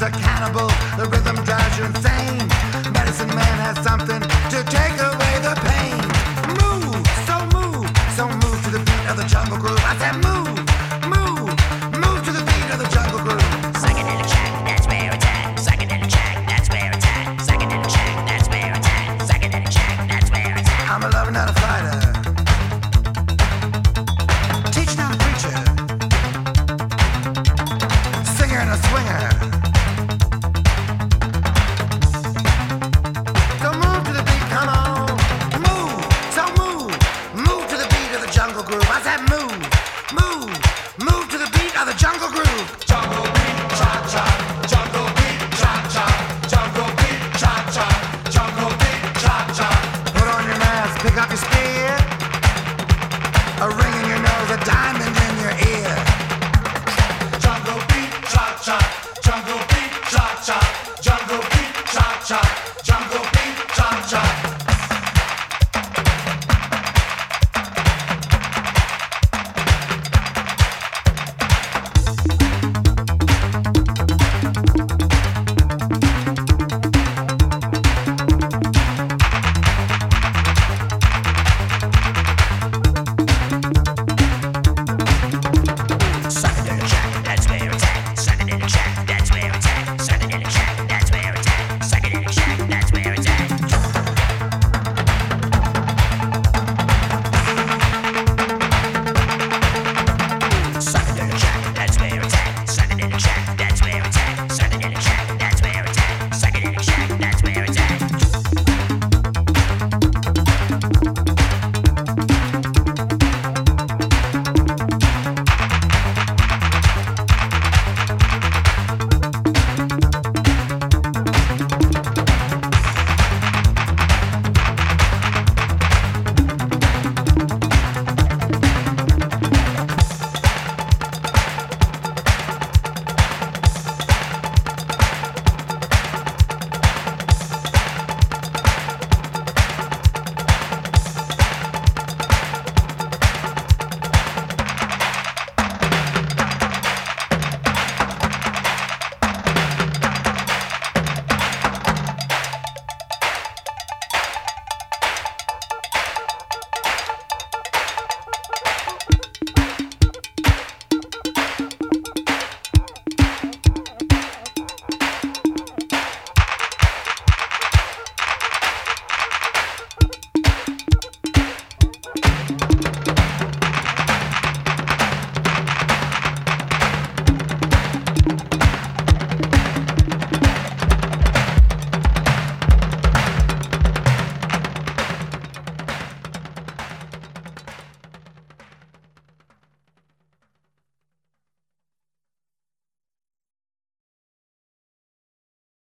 a cannibal. The rhythm drives you insane. Medicine man has something to take away the pain. Move, so move to the beat of the jungle groove. I said move, move to the beat of the jungle groove. Psychedelic shack, that's where it's at. Psychedelic shack, that's where it's at. Psychedelic shack, that's where it's at. Psychedelic shack, that's where it's at. I'm a lover, not a fighter. Teacher, not a preacher. Singer and a swinger.